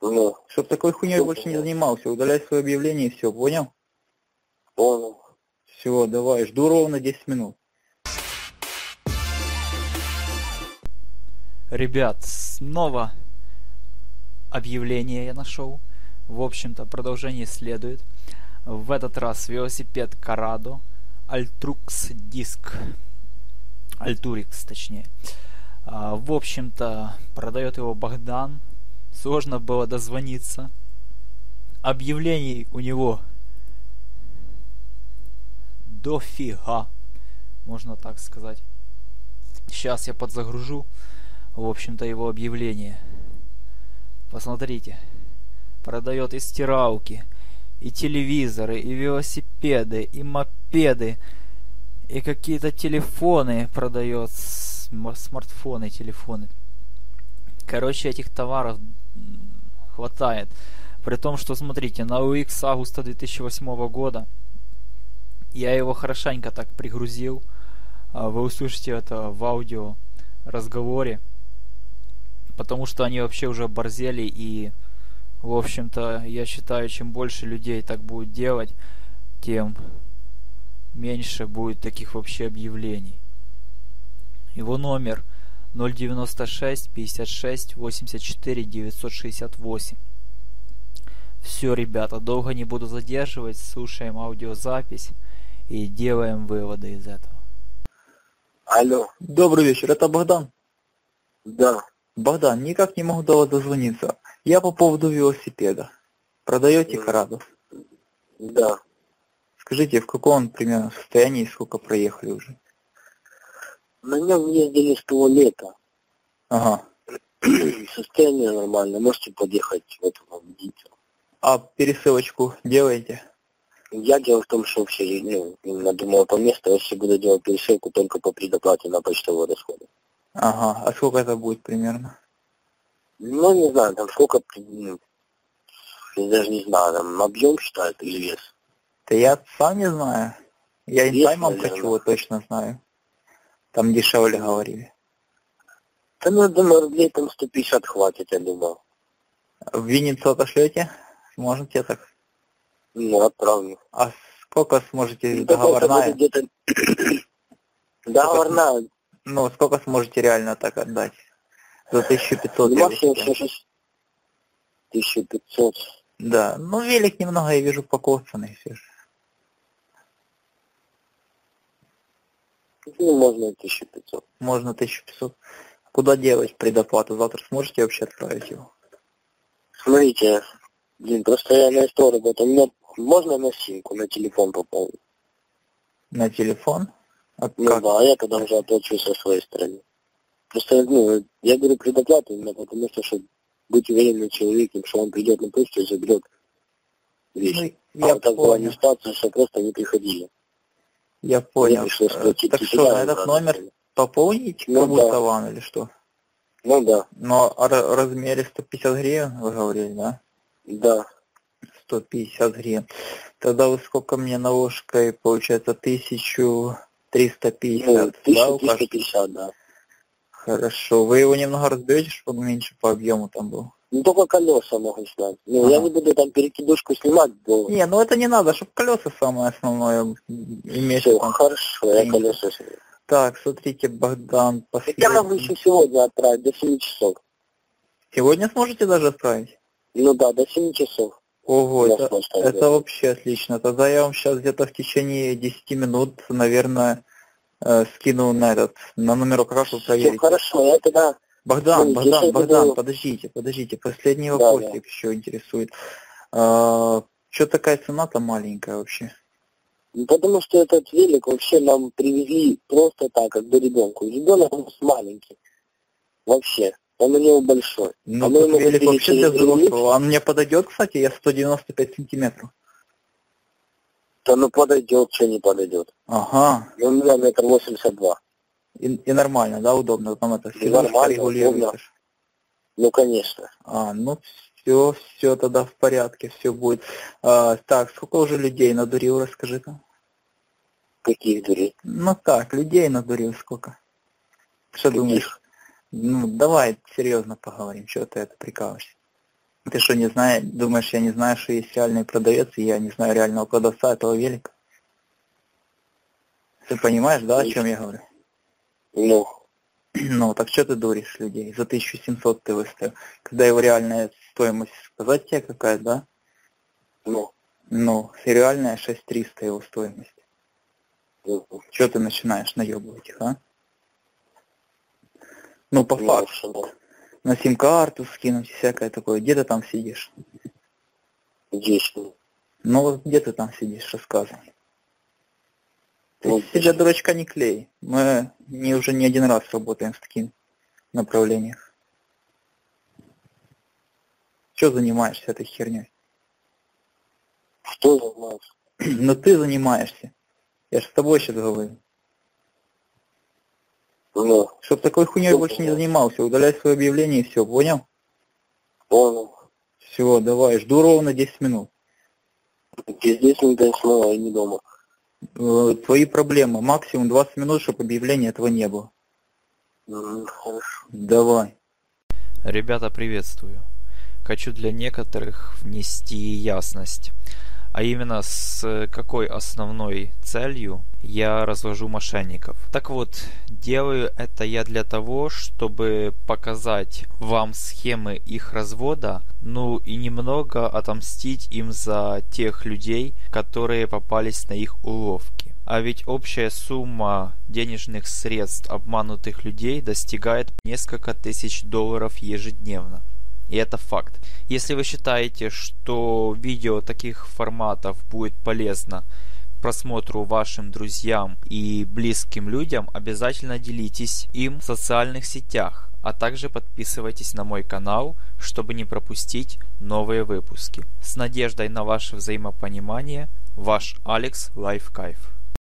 Ну, Чтоб такой хуйней больше не занимался, удаляй свое объявление и все, понял? понял. Все, давай, жду ровно 10 минут. Ребят, снова объявление я нашел. В общем-то, продолжение следует. В этот раз велосипед Corrado Altrux Disc. Alturix, точнее. В общем-то, продает его Богдан. Сложно было дозвониться. Объявлений у него дофига, можно так сказать. Сейчас я подзагружу, в общем-то, его объявление. Посмотрите. Продает и стиралки, и телевизоры, и велосипеды, и мопеды, и какие-то телефоны продает, смартфоны, телефоны. Короче, этих товаров хватает. При том, что, смотрите, на UX августа 2008 года я его хорошенько так пригрузил. Вы услышите это в аудио разговоре. Потому что они вообще уже оборзели. И, в общем-то, я считаю, чем больше людей так будет делать, тем меньше будет таких вообще объявлений. Его номер 096 56 84 968. Все, ребята, долго не буду задерживать. Слушаем аудиозапись и делаем выводы из этого. Алло. Добрый вечер, это Богдан? Да. Богдан, никак не могу до вас дозвониться. Я по поводу велосипеда. Продаете Corrado? Да. Скажите, в каком примерно состоянии и сколько проехали уже? На нем ездили с того лета. Ага. Состояние нормальное. Можете подъехать в эту убедиться. А пересылочку делаете? Я дело в том, что вообще, именно думал по месту, если буду делать пересылку только по предоплате на почтовые расходы. Ага. А сколько это будет примерно? Ну, не знаю, там сколько, я даже не знаю, там объем считают или вес. Да я сам не знаю. Я Вес, интаймом наверное. хочу, вот точно знаю. Там дешевле говорили. Да, ну, думаю, рублей там 150 хватит, я думал. В Винницу отошлете? Сможете так? Ну, отправлю. А сколько сможете, Ну, только это договорная? будет где-то... Договорная. Ну, сколько сможете реально так отдать? За 1500 Ну, максимум велосипед. 1500. Да, ну велик немного, я вижу, покоцанный все же. Ну, можно 1500. Можно 1500. Куда делать предоплату? Завтра сможете вообще отправить его? Смотрите, просто я на СТО работаю. У меня можно на симку, на телефон пополнить? На телефон? А Ну как? да, я тогда уже оплачу со своей стороны. Просто, я говорю предоплату именно потому, что чтобы быть уверенным человеком, что он придет на почту и заберет вещи. Ну, я вот так была понял. не ситуация, что просто не приходили. Я Мне понял. пришлось платить Так и что, туда, на и этот обратно. номер пополнить Ну, как будто да. вам или что? Ну да, Но о размере 150 гривен вы говорили, да? да. 150 гривен. Тогда вы сколько мне наложкой, получается, 1350, Ну, да, укажете? 1350, да. Хорошо. Вы его немного разберете, чтобы он меньше по объему там был? Ну, только колеса могу снять. Ну, я Ага. не буду там перекидушку снимать, бо... Не, ну это не надо, чтобы колеса самое основное иметь. Все, там. хорошо, я колеса сниму. Так, смотрите, Богдан, Так я могу еще сегодня отправить, до 7 часов. Сегодня сможете даже отправить? Ну да, до 7 часов. Ого, Я это просто отправлю. вообще отлично. Тогда я вам сейчас где-то в течение 10 минут, наверное, скину на номерок, как вы Все проверите. хорошо, я тогда... Богдан, Ну, если Богдан, буду- подождите, последний Да, вопросик да. еще интересует. Что такая цена-то маленькая вообще? Ну, потому что этот велик вообще нам привезли просто так, как бы ребенку. Ребенок у нас маленький. Вообще. Он у него большой. Ну, А мы тут ему велик купили вообще для через границу. взрослого. Он мне подойдет, кстати, я 195 сантиметров. Да ну подойдет, что не подойдет. Ага. И у меня 1,82 м. И нормально, да, удобно? Там это И нормально, регулируется. удобно. Ну, конечно. Ну все тогда в порядке, все будет. Так, сколько уже людей надурил, расскажи-ка. Каких дурей? Ну так, людей надурил сколько? Что Каких? думаешь? Ну, давай серьезно поговорим, что ты это прикалываешься. Ты что, не знаешь, думаешь, я не знаю, что есть реальный продавец, и я не знаю реального продавца этого велика? Ты понимаешь, да, о чем я говорю? Ну, Ну, так что ты дуришь людей? За 1700 ты выставил. Когда его реальная стоимость, сказать тебе какая, да? ну, Ну, и реальная 6300 его стоимость. ну, Что ты начинаешь наебывать их, а? Ну, по факту. что На сим-карту скинуть, всякое такое. Где ты там сидишь? здесь. Ну, вот где ты там сидишь, рассказывай. Ты Ну, себя дурачка не клей. Мы уже не один раз работаем в таких направлениях. Что занимаешься этой херней? Что занимаешься? Ну ты занимаешься. Я же с тобой сейчас говорю. Ну, Чтоб такой хуйней Что больше не занимаешься? занимался. Удаляй свое объявление и все, понял? понял. Все, давай, жду ровно 10 минут. Через 10 минут я снова и не дома. Твои проблемы. Максимум 20 минут, чтобы объявления этого не было. Хорошо. Давай. Ребята, приветствую. Хочу для некоторых внести ясность. А именно, с какой основной целью я развожу мошенников. Так вот, делаю это я для того, чтобы показать вам схемы их развода, ну и немного отомстить им за тех людей, которые попались на их уловки. А ведь общая сумма денежных средств обманутых людей достигает несколько тысяч долларов ежедневно. И это факт. Если вы считаете, что видео таких форматов будет полезно к просмотру вашим друзьям и близким людям, обязательно делитесь им в социальных сетях, а также подписывайтесь на мой канал, чтобы не пропустить новые выпуски. С надеждой на ваше взаимопонимание, ваш Алекс Лайфкайф.